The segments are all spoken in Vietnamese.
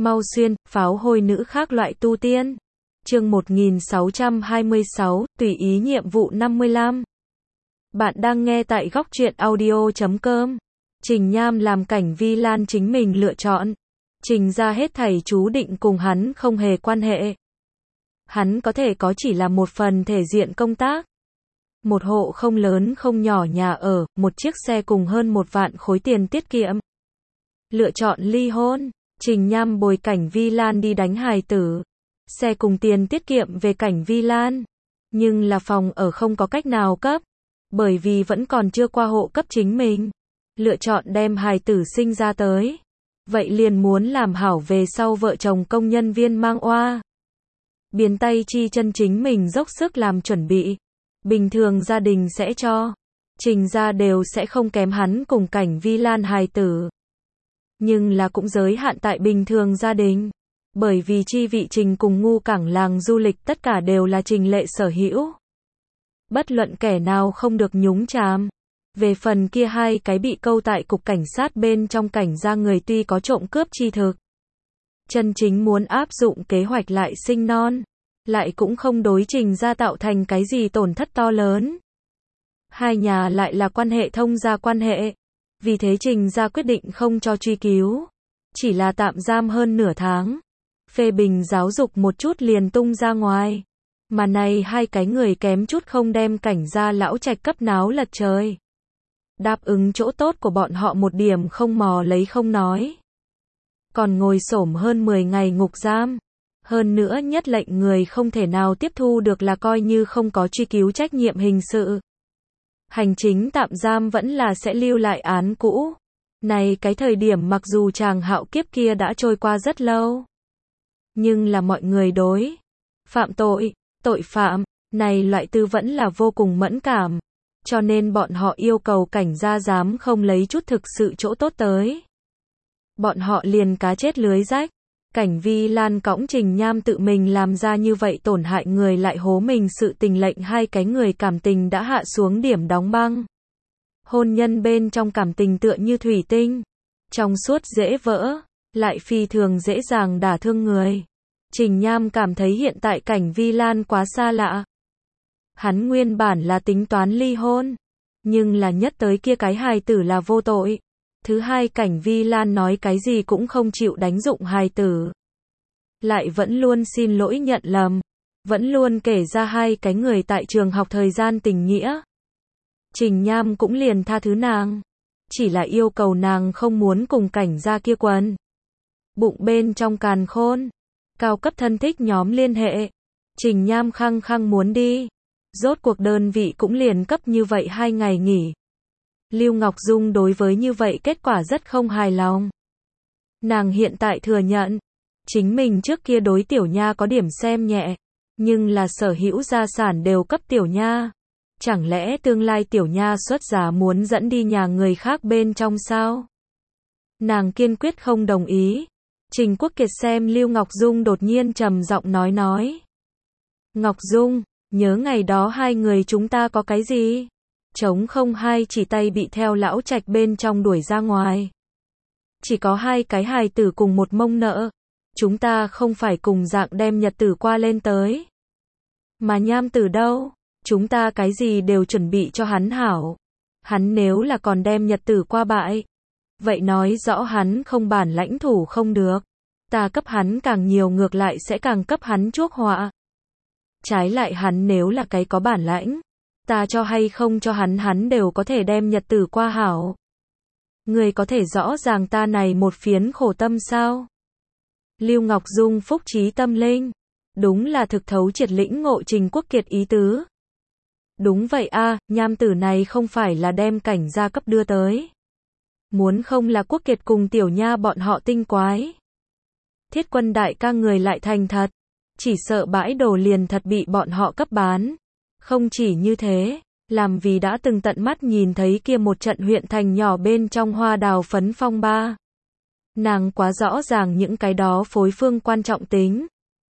Mau xuyên, pháo hôi nữ khác loại tu tiên. Chương 1626, tùy ý nhiệm vụ 55. Bạn đang nghe tại góc truyện audio.com. Trình Nham làm Cảnh Vi Lan chính mình lựa chọn. Trình ra hết thảy chú định cùng hắn không hề quan hệ. Hắn có thể có chỉ là một phần thể diện công tác. Một hộ không lớn không nhỏ nhà ở, một chiếc xe cùng hơn 1 vạn khối tiền tiết kiệm. Lựa chọn ly hôn. Trình Nham bồi Cảnh Vi Lan đi đánh hài tử. Xe cùng tiền tiết kiệm về Cảnh Vi Lan. Nhưng là phòng ở không có cách nào cấp. Bởi vì vẫn còn chưa qua hộ cấp chính mình. Lựa chọn đem hài tử sinh ra tới. Vậy liền muốn làm hảo về sau vợ chồng công nhân viên mang oa. Biến tay chi chân chính mình dốc sức làm chuẩn bị. Bình thường gia đình sẽ cho. Trình ra đều sẽ không kém hắn cùng Cảnh Vi Lan hài tử. Nhưng là cũng giới hạn tại bình thường gia đình. Bởi vì chi vị Trình cùng ngu cảng làng du lịch tất cả đều là Trình Lệ sở hữu. Bất luận kẻ nào không được nhúng chàm. Về phần kia hai cái bị câu tại cục cảnh sát bên trong Cảnh gia người tuy có trộm cướp chi thực. Chân chính muốn áp dụng kế hoạch lại sinh non. Lại cũng không đối Trình gia tạo thành cái gì tổn thất to lớn. Hai nhà lại là quan hệ thông gia quan hệ. Vì thế Trình gia quyết định không cho truy cứu. Chỉ là tạm giam hơn nửa tháng. Phê bình giáo dục một chút liền tung ra ngoài. Mà này hai cái người kém chút không đem Cảnh gia lão trạch cấp náo lật trời. Đáp ứng chỗ tốt của bọn họ một điểm không mò lấy không nói. Còn ngồi xổm hơn 10 ngày ngục giam. Hơn nữa nhất lệnh người không thể nào tiếp thu được là coi như không có truy cứu trách nhiệm hình sự. Hành chính tạm giam vẫn là sẽ lưu lại án cũ. Này cái thời điểm mặc dù chàng hạo kiếp kia đã trôi qua rất lâu. Nhưng là mọi người đối phạm tội, tội phạm, này loại tư vẫn là vô cùng mẫn cảm. Cho nên bọn họ yêu cầu Cảnh gia dám không lấy chút thực sự chỗ tốt tới. Bọn họ liền cá chết lưới rách. Cảnh Vi Lan cõng Trình Nham tự mình làm ra như vậy tổn hại người lại hố mình sự tình lệnh hai cái người cảm tình đã hạ xuống điểm đóng băng. Hôn nhân bên trong cảm tình tựa như thủy tinh. Trong suốt dễ vỡ, lại phi thường dễ dàng đả thương người. Trình Nham cảm thấy hiện tại Cảnh Vi Lan quá xa lạ. Hắn nguyên bản là tính toán ly hôn. Nhưng là nhất tới kia cái hài tử là vô tội. Thứ hai Cảnh Vi Lan nói cái gì cũng không chịu đánh dụng hài tử. Lại vẫn luôn xin lỗi nhận lầm. Vẫn luôn kể ra hai cái người tại trường học thời gian tình nghĩa. Trình Nham cũng liền tha thứ nàng. Chỉ là yêu cầu nàng không muốn cùng Cảnh gia kia quần. Bụng bên trong càn khôn. Cao cấp thân thích nhóm liên hệ. Trình Nham khăng khăng muốn đi. Rốt cuộc đơn vị cũng liền cấp như vậy 2 ngày nghỉ. Lưu Ngọc Dung đối với như vậy kết quả rất không hài lòng. Nàng hiện tại thừa nhận. Chính mình trước kia đối Tiểu Nha có điểm xem nhẹ. Nhưng là sở hữu gia sản đều cấp Tiểu Nha. Chẳng lẽ tương lai Tiểu Nha xuất giá muốn dẫn đi nhà người khác bên trong sao? Nàng kiên quyết không đồng ý. Trình Quốc Kiệt xem Lưu Ngọc Dung đột nhiên trầm giọng nói. Ngọc Dung, nhớ ngày đó hai người chúng ta có cái gì? Trống không hai chỉ tay bị theo lão trạch bên trong đuổi ra ngoài. Chỉ có hai cái hài tử cùng một mông nợ. Chúng ta không phải cùng dạng đem nhật tử qua lên tới. Mà Nham tử đâu? Chúng ta cái gì đều chuẩn bị cho hắn hảo. Hắn nếu là còn đem nhật tử qua bại. Vậy nói rõ hắn không bản lãnh thủ không được. Ta cấp hắn càng nhiều ngược lại sẽ càng cấp hắn chuốc họa. Trái lại hắn nếu là cái có bản lãnh. Ta cho hay không cho hắn đều có thể đem nhật tử qua hảo. Người có thể rõ ràng ta này một phiến khổ tâm sao? Lưu Ngọc Dung phúc trí tâm linh. Đúng là thực thấu triệt lĩnh ngộ Trình Quốc Kiệt ý tứ. Đúng vậy a, Nham tử này không phải là đem Cảnh gia cấp đưa tới. Muốn không là Quốc Kiệt cùng Tiểu Nha bọn họ tinh quái. Thiết Quân đại ca người lại thành thật. Chỉ sợ bãi đồ liền thật bị bọn họ cấp bán. Không chỉ như thế, làm vì đã từng tận mắt nhìn thấy kia một trận huyện thành nhỏ bên trong hoa đào phấn phong ba. Nàng quá rõ ràng những cái đó phối phương quan trọng tính.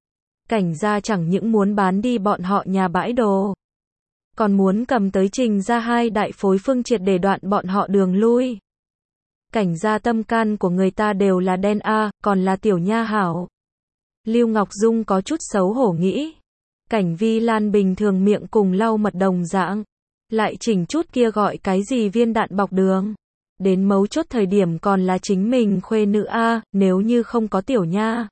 Cảnh gia chẳng những muốn bán đi bọn họ nhà bãi đồ. Còn muốn cầm tới Trình ra hai đại phối phương triệt để đoạn bọn họ đường lui. Cảnh gia tâm can của người ta đều là đen a, còn là Tiểu Nha hảo. Lưu Ngọc Dung có chút xấu hổ nghĩ. Cảnh Vi Lan bình thường miệng cùng lau mật đồng dạng. Lại chỉnh chút kia gọi cái gì viên đạn bọc đường. Đến mấu chốt thời điểm còn là chính mình khuê nữ a, nếu như không có Tiểu Nha.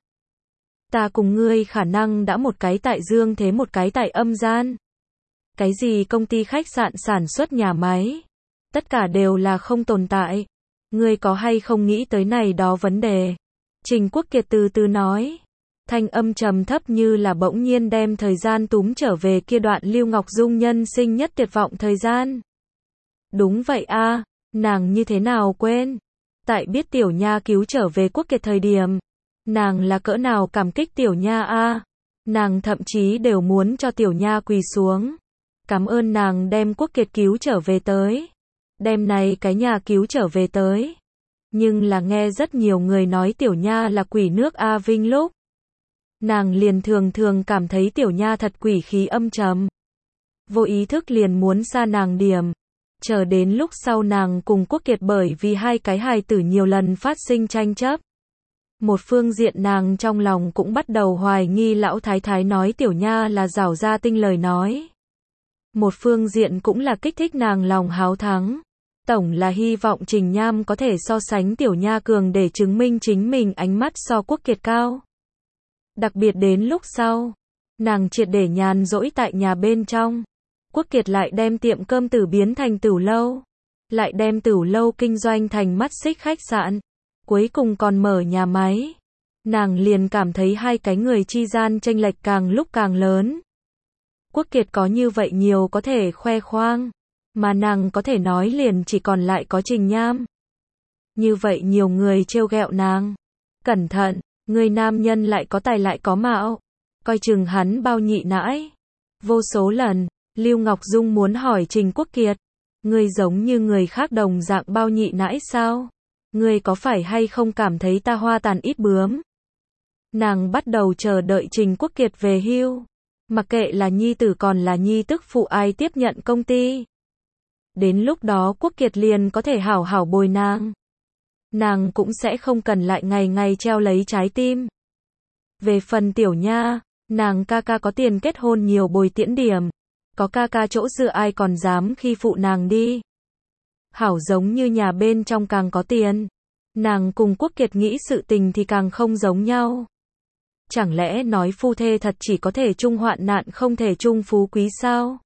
Ta cùng ngươi khả năng đã một cái tại dương thế một cái tại âm gian. Cái gì công ty khách sạn sản xuất nhà máy. Tất cả đều là không tồn tại. Ngươi có hay không nghĩ tới này đó vấn đề? Trình Quốc Kiệt từ từ nói. Thanh âm trầm thấp như là bỗng nhiên đem thời gian túm trở về kia đoạn Lưu Ngọc Dung nhân sinh nhất tuyệt vọng thời gian. Đúng vậy a, nàng như thế nào quên? Tại biết Tiểu Nha cứu trở về Quốc Kiệt thời điểm, nàng là cỡ nào cảm kích Tiểu Nha a, nàng thậm chí đều muốn cho Tiểu Nha quỳ xuống. Cảm ơn nàng đem Quốc Kiệt cứu trở về tới. Đem này cái nhà cứu trở về tới. Nhưng là nghe rất nhiều người nói Tiểu Nha là quỷ nước A Vinh lúc. Nàng liền thường thường cảm thấy Tiểu Nha thật quỷ khí âm trầm. Vô ý thức liền muốn xa nàng điểm. Chờ đến lúc sau nàng cùng Quốc Kiệt bởi vì hai cái hài tử nhiều lần phát sinh tranh chấp. Một phương diện nàng trong lòng cũng bắt đầu hoài nghi lão thái thái nói Tiểu Nha là giảo gia tinh lời nói. Một phương diện cũng là kích thích nàng lòng háo thắng. Tổng là hy vọng Trình Nham có thể so sánh Tiểu Nha cường để chứng minh chính mình ánh mắt so Quốc Kiệt cao. Đặc biệt đến lúc sau, nàng triệt để nhàn rỗi tại nhà bên trong. Quốc Kiệt lại đem tiệm cơm tử biến thành tửu lâu. Lại đem tửu lâu kinh doanh thành mắt xích khách sạn. Cuối cùng còn mở nhà máy. Nàng liền cảm thấy hai cái người chi gian chênh lệch càng lúc càng lớn. Quốc Kiệt có như vậy nhiều có thể khoe khoang. Mà nàng có thể nói liền chỉ còn lại có Trình Nham. Như vậy nhiều người trêu ghẹo nàng. Cẩn thận, người nam nhân lại có tài lại có mạo. Coi chừng hắn bao nhị nãi. Vô số lần, Lưu Ngọc Dung muốn hỏi Trình Quốc Kiệt. Ngươi giống như người khác đồng dạng bao nhị nãi sao? Ngươi có phải hay không cảm thấy ta hoa tàn ít bướm? Nàng bắt đầu chờ đợi Trình Quốc Kiệt về hưu. Mặc kệ là nhi tử còn là nhi tức phụ ai tiếp nhận công ty. Đến lúc đó Quốc Kiệt liền có thể hảo hảo bồi nàng. Nàng cũng sẽ không cần lại ngày ngày treo lấy trái tim. Về phần Tiểu Nha, nàng ca ca có tiền kết hôn nhiều bồi tiễn điểm. Có ca ca chỗ dựa ai còn dám khi phụ nàng đi. Hảo giống như nhà bên trong càng có tiền. Nàng cùng Quốc Kiệt nghĩ sự tình thì càng không giống nhau. Chẳng lẽ nói phu thê thật chỉ có thể chung hoạn nạn không thể chung phú quý sao?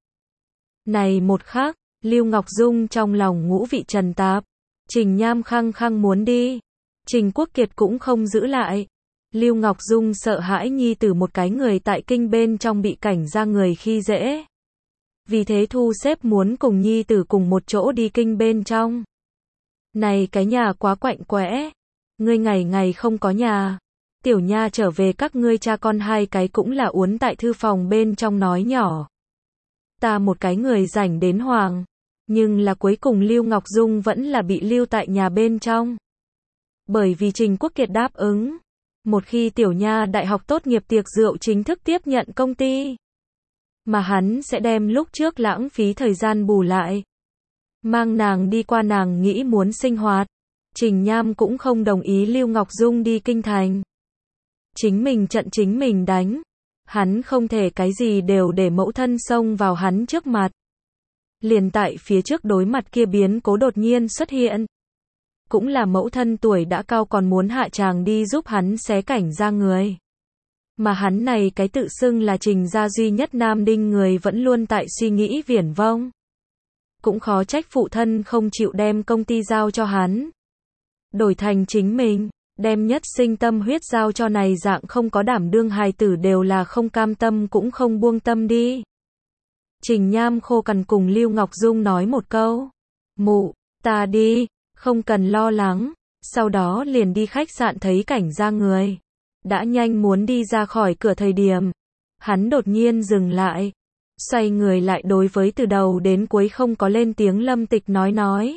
Này một khác, Lưu Ngọc Dung trong lòng ngũ vị trần tạp. Trình Nham khăng khăng muốn đi. Trình Quốc Kiệt cũng không giữ lại. Lưu Ngọc Dung sợ hãi nhi tử một cái người tại kinh bên trong bị cảnh gia người khi dễ. Vì thế thu xếp muốn cùng nhi tử cùng một chỗ đi kinh bên trong. Này cái nhà quá quạnh quẽ. Ngươi ngày ngày không có nhà. Tiểu Nha trở về các ngươi cha con hai cái cũng là uốn tại thư phòng bên trong nói nhỏ. Ta một cái người rảnh đến hoàng. Nhưng là cuối cùng Lưu Ngọc Dung vẫn là bị lưu tại nhà bên trong. Bởi vì Trình Quốc Kiệt đáp ứng. Một khi Tiểu Nha đại học tốt nghiệp tiệc rượu chính thức tiếp nhận công ty. Mà hắn sẽ đem lúc trước lãng phí thời gian bù lại. Mang nàng đi qua nàng nghĩ muốn sinh hoạt. Trình Nham cũng không đồng ý Lưu Ngọc Dung đi kinh thành. Chính mình trận chính mình đánh. Hắn không thể cái gì đều để mẫu thân xông vào hắn trước mặt. Liền tại phía trước đối mặt kia biến cố đột nhiên xuất hiện. Cũng là mẫu thân tuổi đã cao còn muốn hạ tràng đi giúp hắn xé cảnh ra người. Mà hắn này cái tự xưng là Trình gia duy nhất nam đinh người vẫn luôn tại suy nghĩ viển vông. Cũng khó trách phụ thân không chịu đem công ty giao cho hắn. Đổi thành chính mình, đem nhất sinh tâm huyết giao cho này dạng không có đảm đương hài tử đều là không cam tâm cũng không buông tâm đi. Trình Nham khô cằn cùng Lưu Ngọc Dung nói một câu. Mụ, ta đi, không cần lo lắng. Sau đó liền đi khách sạn thấy cảnh ra người. Đã nhanh muốn đi ra khỏi cửa thời điểm. Hắn đột nhiên dừng lại. Xoay người lại đối với từ đầu đến cuối không có lên tiếng Lâm Tịch nói.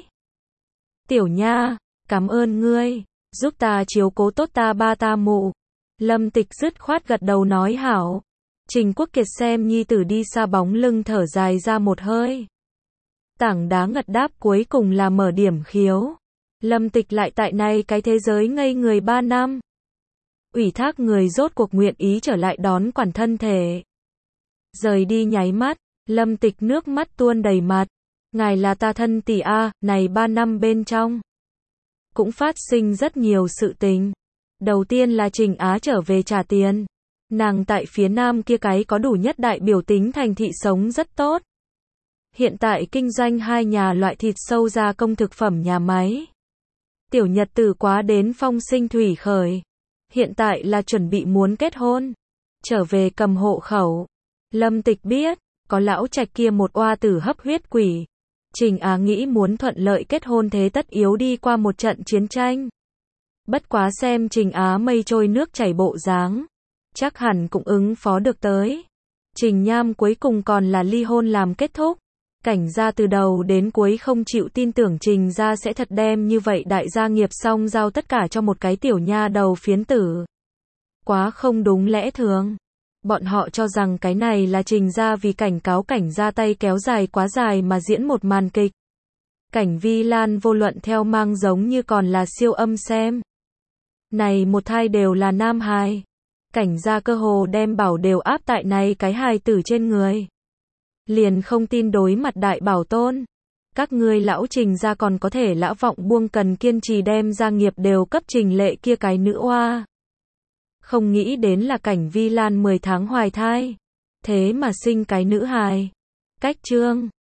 Tiểu Nha, cảm ơn ngươi, giúp ta chiếu cố tốt ta ba ta mụ. Lâm Tịch dứt khoát gật đầu nói hảo. Trình Quốc Kiệt xem nhi tử đi xa bóng lưng thở dài ra một hơi. Tảng đá ngật đáp cuối cùng là mở điểm khiếu. Lâm Tịch lại tại này cái thế giới ngây người 3 năm. Ủy thác người rốt cuộc nguyện ý trở lại đón quản thân thể. Rời đi nháy mắt, Lâm Tịch nước mắt tuôn đầy mặt. Ngài là ta thân tỷ a, này 3 năm bên trong. Cũng phát sinh rất nhiều sự tình. Đầu tiên là Trình Á trở về trả tiền. Nàng tại phía nam kia cái có đủ nhất đại biểu tính thành thị sống rất tốt. Hiện tại kinh doanh 2 nhà loại thịt sâu gia công thực phẩm nhà máy. Tiểu nhật tử quá đến phong sinh thủy khởi. Hiện tại là chuẩn bị muốn kết hôn. Trở về cầm hộ khẩu. Lâm Tịch biết, có lão trạch kia một oa tử hấp huyết quỷ. Trình Á nghĩ muốn thuận lợi kết hôn thế tất yếu đi qua một trận chiến tranh. Bất quá xem Trình Á mây trôi nước chảy bộ dáng, chắc hẳn cũng ứng phó được tới. Trình Nham cuối cùng còn là ly hôn làm kết thúc. Cảnh gia từ đầu đến cuối không chịu tin tưởng Trình gia sẽ thật đem như vậy đại gia nghiệp xong giao tất cả cho một cái tiểu nha đầu phiến tử. Quá không đúng lẽ thường. Bọn họ cho rằng cái này là Trình gia vì cảnh cáo cảnh gia tay kéo dài quá dài mà diễn một màn kịch. Cảnh Vi Lan vô luận theo mang giống như còn là siêu âm xem. Này một thai đều là nam hài. Cảnh gia cơ hồ đem bảo đều áp tại này cái hài tử trên người. Liền không tin đối mặt đại bảo tôn. Các ngươi lão Trình gia còn có thể lã vọng buông cần kiên trì đem gia nghiệp đều cấp Trình Lệ kia cái nữ oa. Không nghĩ đến là cảnh Vi Lan 10 tháng hoài thai. Thế mà sinh cái nữ hài. Cách chương